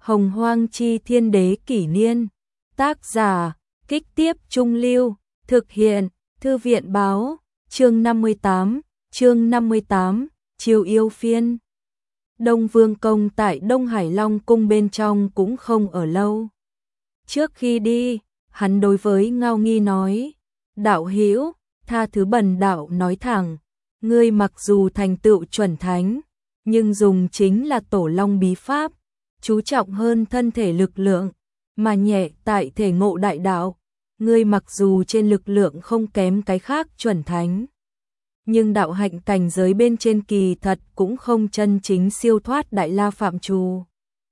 Hồng Hoang Chi Thiên Đế Kỷ Niên. Tác giả, Kích Tiếp Trung Lưu. Thực hiện, Thư viện Báo. Chương 58, Chiêu Yêu Phiên. Đông Vương Công tại Đông Hải Long Cung bên trong cũng không ở lâu. Trước khi đi, hắn đối với Ngao Nghi nói, đạo hữu, tha thứ bần đạo nói thẳng, ngươi mặc dù thành tựu chuẩn thánh, nhưng dùng chính là Tổ Long bí pháp, chú trọng hơn thân thể lực lượng, mà nhẹ tại thể ngộ đại đạo. Ngươi mặc dù trên lực lượng không kém cái khác chuẩn thánh, nhưng đạo hạnh cảnh giới bên trên kỳ thật cũng không chân chính siêu thoát đại la phạm trù.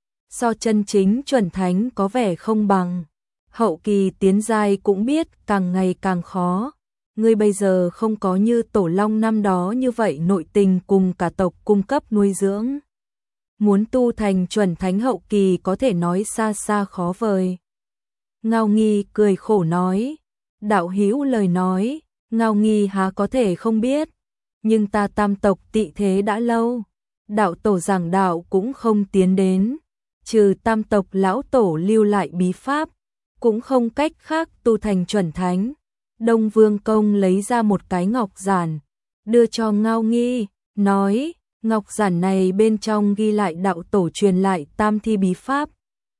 So chân chính chuẩn thánh có vẻ không bằng, hậu kỳ tiến giai cũng biết càng ngày càng khó. Ngươi bây giờ không có như Tổ Long năm đó như vậy nội tình cùng cả tộc cung cấp nuôi dưỡng. Muốn tu thành chuẩn thánh hậu kỳ có thể nói xa xa khó vời. Ngao Nghi cười khổ nói, đạo hữu lời nói, Ngao Nghi há có thể không biết, nhưng ta tam tộc tị thế đã lâu, đạo tổ giảng đạo cũng không tiến đến, trừ tam tộc lão tổ lưu lại bí pháp, cũng không cách khác tu thành chuẩn thánh. Đông Vương Công lấy ra một cái ngọc giản, đưa cho Ngao Nghi, nói, ngọc giản này bên trong ghi lại đạo tổ truyền lại tam thi bí pháp.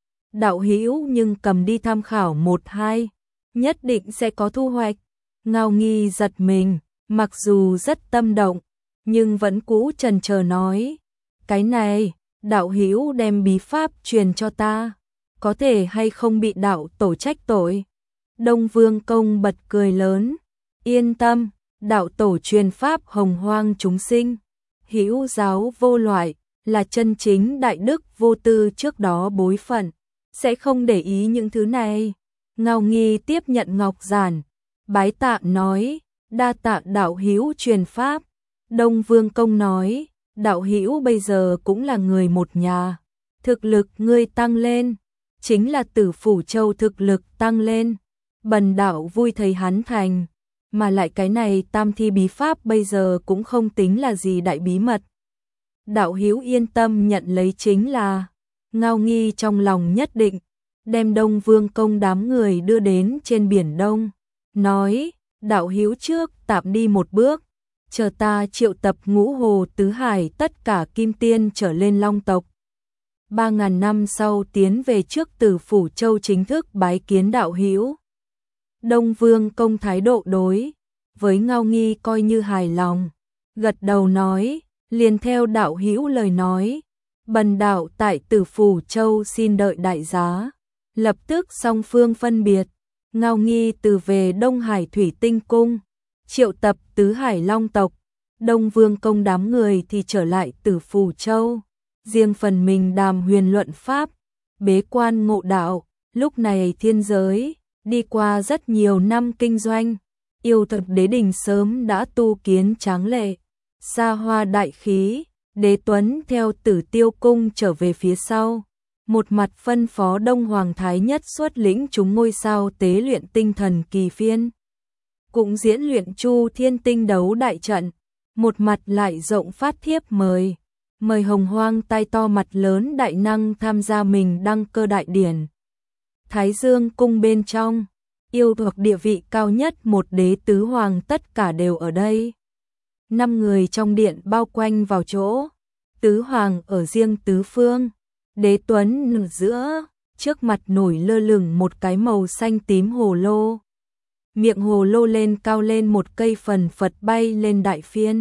Đạo hữu nhưng cầm đi tham khảo một hai, nhất định sẽ có thu hoạch. Ngao Nghi giật mình, mặc dù rất tâm động, nhưng vẫn cũ chần chờ nói, cái này, đạo hữu đem bí pháp truyền cho ta, có thể hay không bị đạo tổ trách tội. Đông Vương Công bật cười lớn, yên tâm, đạo tổ truyền pháp hồng hoang chúng sinh, hữu giáo vô loại, là chân chính đại đức vô tư trước đó bối phận, sẽ không để ý những thứ này. Ngao Nghi tiếp nhận ngọc giản, bái tạ nói, đa tạ đạo hữu truyền pháp. Đông Vương Công nói, đạo hữu bây giờ cũng là người một nhà, thực lực ngươi tăng lên, chính là Tử Phủ Châu thực lực tăng lên, bần đạo vui thấy hắn thành, mà lại cái này tam thi bí pháp bây giờ cũng không tính là gì đại bí mật. Đạo hữu yên tâm nhận lấy chính là. Ngao Nghi trong lòng nhất định, đem Đông Vương Công đám người đưa đến trên biển Đông, nói, đạo hữu trước tạm đi một bước, chờ ta triệu tập Ngũ Hồ Tứ Hải tất cả kim tiên trở lên Long tộc. 3.000 năm sau tiến về trước Tử Phủ Châu chính thức bái kiến đạo hữu. Đông Vương Công thái độ đối với Ngao Nghi coi như hài lòng, gật đầu nói, liền theo đạo hữu lời nói, bần đạo tại Tử Phủ Châu xin đợi đại giá. Lập tức song phương phân biệt, Ngao Nghi từ về Đông Hải Thủy Tinh Cung, triệu tập Tứ Hải Long tộc, Đông Vương Công đám người thì trở lại Tử Phủ Châu, riêng phần mình đàm huyền luận pháp, bế quan ngộ đạo. Lúc này thiên giới, đi qua rất nhiều năm kinh doanh, yêu thực đế đình sớm đã tu kiến tráng lệ, xa hoa đại khí. Đế Tuấn theo Tử Tiêu Cung trở về phía sau, một mặt phân phó Đông Hoàng Thái Nhất xuất lĩnh chúng ngôi sao tế luyện tinh thần kỳ phiên, cũng diễn luyện Chu Thiên Tinh đấu đại trận, một mặt lại rộng phát thiếp mời Hồng Hoang tai to mặt lớn đại năng tham gia mình đăng cơ đại điển. Thái Dương Cung bên trong, yêu thuộc địa vị cao nhất một đế tứ hoàng tất cả đều ở đây. 5 người trong điện bao quanh vào chỗ, tứ hoàng ở riêng tứ phương, đế Tuấn ở giữa, trước mặt nổi lơ lửng một cái màu xanh tím hồ lô. Miệng hồ lô lên cao lên một cây phần phật bay lên đại phiên.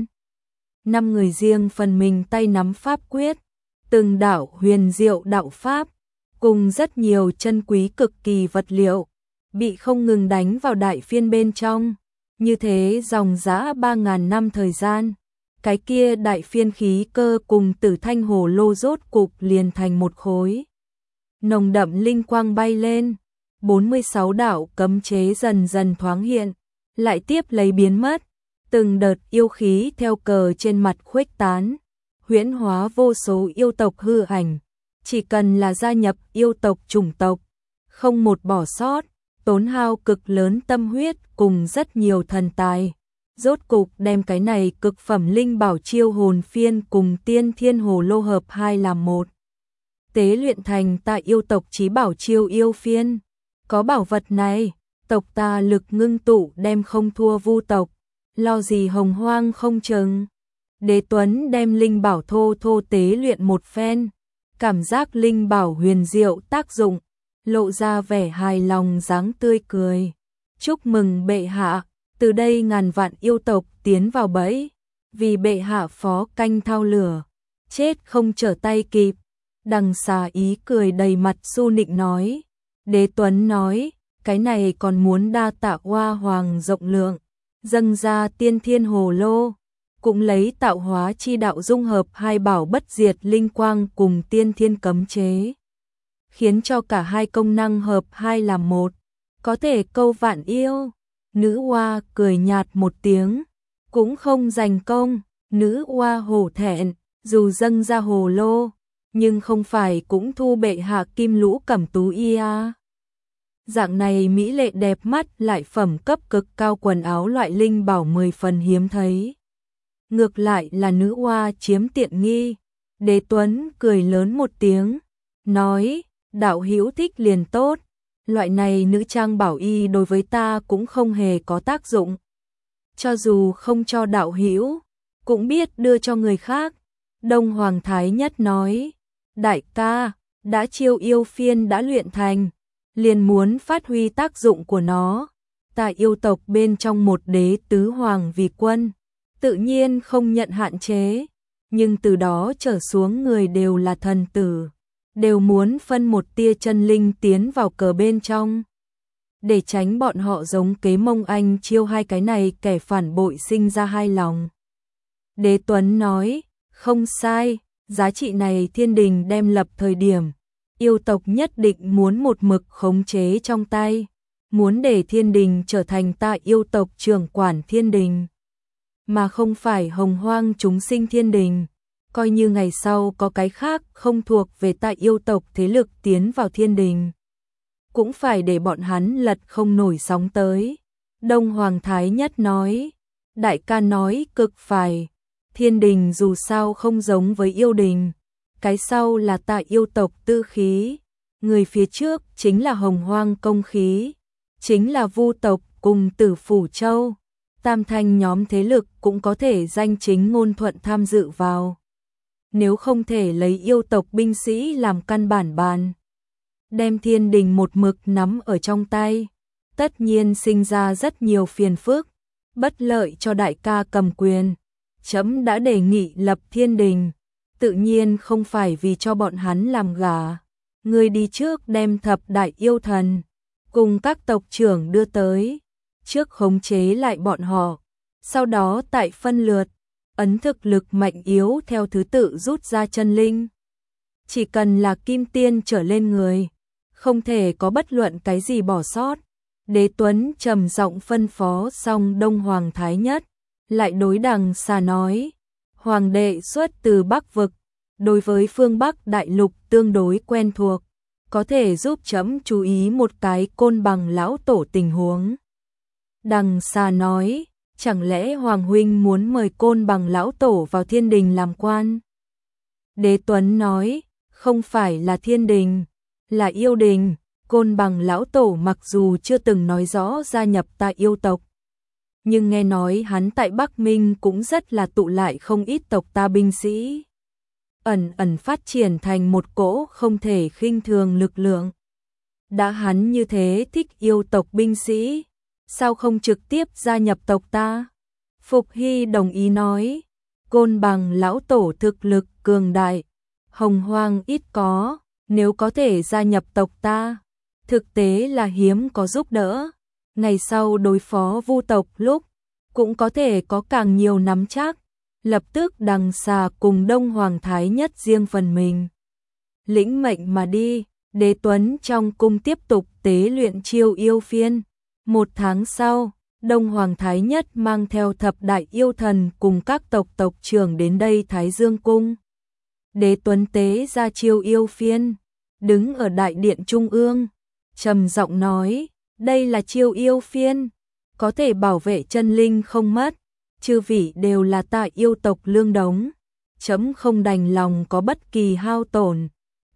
5 người riêng phần mình tay nắm pháp quyết, từng đạo huyền diệu đạo pháp, cùng rất nhiều chân quý cực kỳ vật liệu, bị không ngừng đánh vào đại phiên bên trong. Như thế dòng dã 3.000 năm thời gian, cái kia đại phiên khí cơ cùng Tử Thanh hồ lô rốt cục liền thành một khối. Nồng đậm linh quang bay lên, 46 đạo cấm chế dần dần thoáng hiện, lại tiếp lấy biến mất, từng đợt yêu khí theo cờ trên mặt khuếch tán, huyễn hóa vô số yêu tộc hư ảnh, chỉ cần là gia nhập yêu tộc chủng tộc, không một bỏ sót. Tốn hao cực lớn tâm huyết cùng rất nhiều thần tài, rốt cục đem cái này cực phẩm linh bảo chiêu hồn phiên cùng tiên thiên hồ lô hợp hai làm một. tế luyện thành tại yêu tộc chí bảo Chiêu Yêu Phiên. Có bảo vật này, tộc ta lực ngưng tụ đem không thua Vu tộc, lo gì hồng hoang không chừng. Đế Tuấn đem linh bảo thô thô tế luyện một phen, cảm giác linh bảo huyền diệu tác dụng, lộ ra vẻ hài lòng dáng tươi cười. Chúc mừng bệ hạ, từ đây ngàn vạn yêu tộc tiến vào bẫy, vì bệ hạ phó canh thao lửa, chết không trở tay kịp. Đằng Xà ý cười đầy mặt su nịnh nói. Đế Tuấn nói, cái này còn muốn đa tạ Hoa Hoàng rộng lượng, dâng ra tiên thiên hồ lô, cũng lấy tạo hóa chi đạo dung hợp hai bảo bất diệt linh quang cùng tiên thiên cấm chế, khiến cho cả hai công năng hợp hai làm một, có thể câu vạn yêu. Nữ oa cười nhạt một tiếng, cũng không giành công. Nữ oa hổ thẹn, dù dâng ra hồ lô, nhưng không phải cũng thu bệ hạ kim lũ cẩm tú ia. Dạng này mỹ lệ đẹp mắt lại phẩm cấp cực cao quần áo loại linh bảo 10 phần hiếm thấy. Ngược lại là nữ oa chiếm tiện nghi. Đế Tuấn cười lớn một tiếng, nói, đạo hữu thích liền tốt, loại này nữ trang bảo y đối với ta cũng không hề có tác dụng. Cho dù không cho đạo hữu, cũng biết đưa cho người khác. Đông Hoàng Thái Nhất nói, đại ca, đã Chiêu Yêu Phiên đã luyện thành, liền muốn phát huy tác dụng của nó. Tại yêu tộc bên trong một đế tứ hoàng vì quân, tự nhiên không nhận hạn chế, nhưng từ đó trở xuống người đều là thần tử, đều muốn phân một tia chân linh tiến vào cờ bên trong, để tránh bọn họ giống kế Mông Anh Chiêu hai cái này kẻ phản bội sinh ra hai lòng. Đế Tuấn nói, không sai, giá trị này thiên đình đem lập thời điểm, yêu tộc nhất định muốn một mực khống chế trong tay, muốn để thiên đình trở thành tại yêu tộc trưởng quản thiên đình, mà không phải hồng hoang chúng sinh thiên đình. Coi như ngày sau có cái khác không thuộc về tại yêu tộc thế lực tiến vào thiên đình, cũng phải để bọn hắn lật không nổi sóng tới. Đông Hoàng Thái Nhất nói, đại ca nói cực phải, thiên đình dù sao không giống với yêu đình, cái sau là tại yêu tộc tư khí, người phía trước chính là hồng hoang công khí, chính là Vu tộc cùng Tử Phủ Châu, tam thanh nhóm thế lực cũng có thể danh chính ngôn thuận tham dự vào. Nếu không thể lấy yêu tộc binh sĩ làm căn bản bàn, đem thiên đình một mực nắm ở trong tay, tất nhiên sinh ra rất nhiều phiền phức, bất lợi cho đại ca cầm quyền. Chấm đã đề nghị lập thiên đình, tự nhiên không phải vì cho bọn hắn làm gà. Ngươi đi trước đem thập đại yêu thần cùng các tộc trưởng đưa tới, trước khống chế lại bọn họ, sau đó tại phân lượt ấn thực lực mạnh yếu theo thứ tự rút ra chân linh. Chỉ cần là kim tiên trở lên người, không thể có bất luận cái gì bỏ sót. Đế Tuấn trầm giọng phân phó xong Đông Hoàng Thái Nhất, lại đối Đằng Xà nói, hoàng đệ xuất từ Bắc vực, đối với phương Bắc đại lục tương đối quen thuộc, có thể giúp chấm chú ý một cái Côn Bằng lão tổ tình huống. Đằng Xà nói, chẳng lẽ Hoàng huynh muốn mời Côn Bằng lão tổ vào thiên đình làm quan? Đế Tuấn nói, không phải là thiên đình, là yêu đình. Côn Bằng lão tổ mặc dù chưa từng nói rõ gia nhập tại yêu tộc, nhưng nghe nói hắn tại Bắc Minh cũng rất là tụ lại không ít tộc ta binh sĩ, ẩn ẩn phát triển thành một cỗ không thể khinh thường lực lượng. Đã hắn như thế thích yêu tộc binh sĩ, sao không trực tiếp gia nhập tộc ta? Phục Hy đồng ý nói, Côn Bằng lão tổ thực lực cường đại, hồng hoang ít có, nếu có thể gia nhập tộc ta, thực tế là hiếm có giúp đỡ. Ngày sau đối phó Vu tộc lúc, cũng có thể có càng nhiều nắm chắc. Lập tức Đằng Xà cùng Đông Hoàng Thái Nhất riêng phần mình lĩnh mệnh mà đi. Đế Tuấn trong cung tiếp tục tế luyện Chiêu Yêu Phiên. 1 tháng sau, Đông Hoàng Thái Nhất mang theo thập đại yêu thần cùng các tộc trưởng đến đây Thái Dương Cung. Đế Tuấn tế ra Chiêu Yêu Phiên, đứng ở đại điện trung ương, trầm giọng nói, đây là Chiêu Yêu Phiên, có thể bảo vệ chân linh không mất, chư vị đều là tại yêu tộc lương đống, chấm không đành lòng có bất kỳ hao tổn,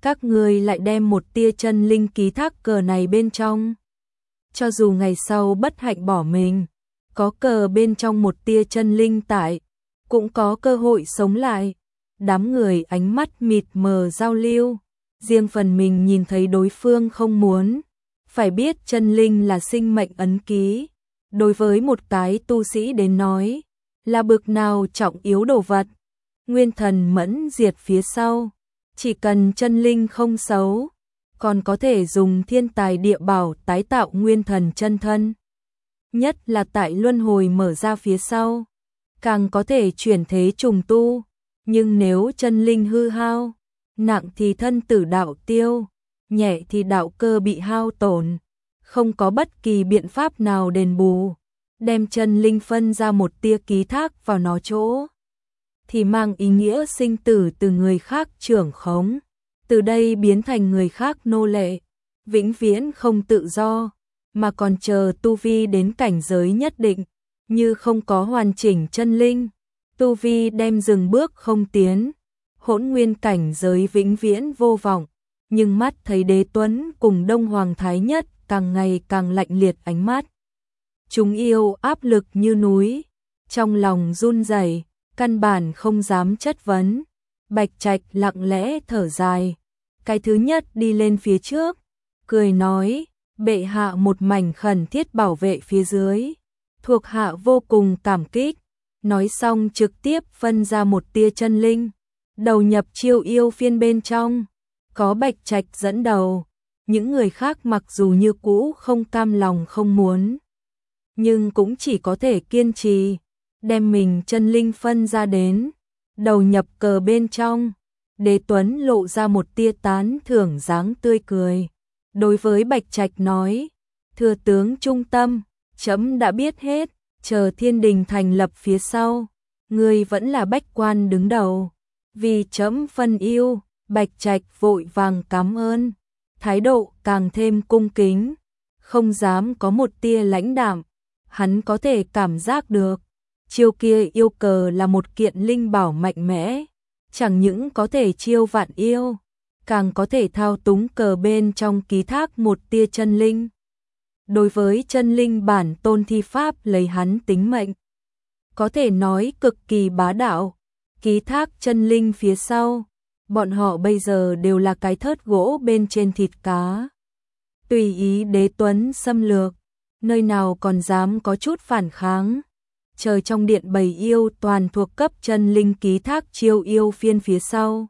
các ngươi lại đem một tia chân linh ký thác cờ này bên trong. Cho dù ngày sau bất hạnh bỏ mình, có cờ bên trong một tia chân linh tại, cũng có cơ hội sống lại. Đám người ánh mắt mịt mờ giao lưu, riêng phần mình nhìn thấy đối phương không muốn. Phải biết chân linh là sinh mệnh ấn ký, đối với một cái tu sĩ đến nói, là bực nào trọng yếu đồ vật. Nguyên thần mẫn diệt phía sau, chỉ cần chân linh không xấu, còn có thể dùng thiên tài địa bảo tái tạo nguyên thần chân thân. Nhất là tại luân hồi mở ra phía sau, càng có thể chuyển thế trùng tu. Nhưng nếu chân linh hư hao, nặng thì thân tử đạo tiêu, nhẹ thì đạo cơ bị hao tổn, không có bất kỳ biện pháp nào đền bù, đem chân linh phân ra một tia ký thác vào nó chỗ, thì mang ý nghĩa sinh tử từ người khác trưởng khống, từ đây biến thành người khác nô lệ, vĩnh viễn không tự do, mà còn chờ tu vi đến cảnh giới nhất định, như không có hoàn chỉnh chân linh, tu vi đem dừng bước không tiến, hỗn nguyên cảnh giới vĩnh viễn vô vọng. Nhưng mắt thấy Đế Tuấn cùng Đông Hoàng Thái Nhất càng ngày càng lạnh liệt ánh mắt. Chúng yêu áp lực như núi, trong lòng run rẩy, căn bản không dám chất vấn. Bạch Trạch lặng lẽ thở dài, cái thứ nhất đi lên phía trước, cười nói, bệ hạ một mảnh khẩn thiết bảo vệ phía dưới, thuộc hạ vô cùng cảm kích. Nói xong trực tiếp phân ra một tia chân linh, đầu nhập chiêu yêu phiên bên trong. Có Bạch Trạch dẫn đầu, những người khác mặc dù như cũ không cam lòng không muốn, nhưng cũng chỉ có thể kiên trì, đem mình chân linh phân ra đến, đầu nhập cờ bên trong. Đế Tuấn lộ ra một tia tán thưởng dáng tươi cười, đối với Bạch Trạch nói, thừa tướng trung tâm, trẫm đã biết hết, chờ thiên đình thành lập phía sau, ngươi vẫn là bách quan đứng đầu, vì trẫm phân ưu. Bạch Trạch vội vàng cảm ơn, thái độ càng thêm cung kính, không dám có một tia lãnh đạm. Hắn có thể cảm giác được, chiêu kia yêu cờ là một kiện linh bảo mạnh mẽ, chẳng những có thể chiêu vạn yêu, càng có thể thao túng cờ bên trong ký thác một tia chân linh. Đối với chân linh bản tôn thi pháp lấy hắn tính mệnh, có thể nói cực kỳ bá đạo, ký thác chân linh phía sau. Bọn họ bây giờ đều là cái thớt gỗ bên trên thịt cá. Tùy ý Đế Tuấn xâm lược, nơi nào còn dám có chút phản kháng. Trời trong điện bầy yêu toàn thuộc cấp chân linh ký thác chiêu yêu phiên phía sau.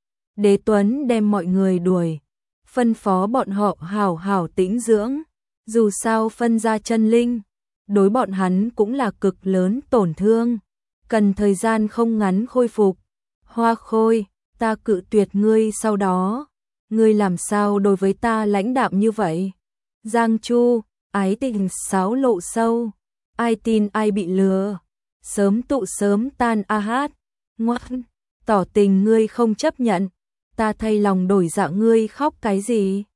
Đế Tuấn đem mọi người đuổi, phân phó bọn họ hảo hảo tĩnh dưỡng. Dù sao phân ra chân linh, đối bọn hắn cũng là cực lớn tổn thương, cần thời gian không ngắn khôi phục. Hoa Khôi, ta cự tuyệt ngươi sau đó, ngươi làm sao đối với ta lãnh đạm như vậy? Giang Chu, ái tình sáo lộ sâu, ai tin ai bị lừa, sớm tụ sớm tan a hát, ngoan, tỏ tình ngươi không chấp nhận, ta thay lòng đổi dạ ngươi khóc cái gì?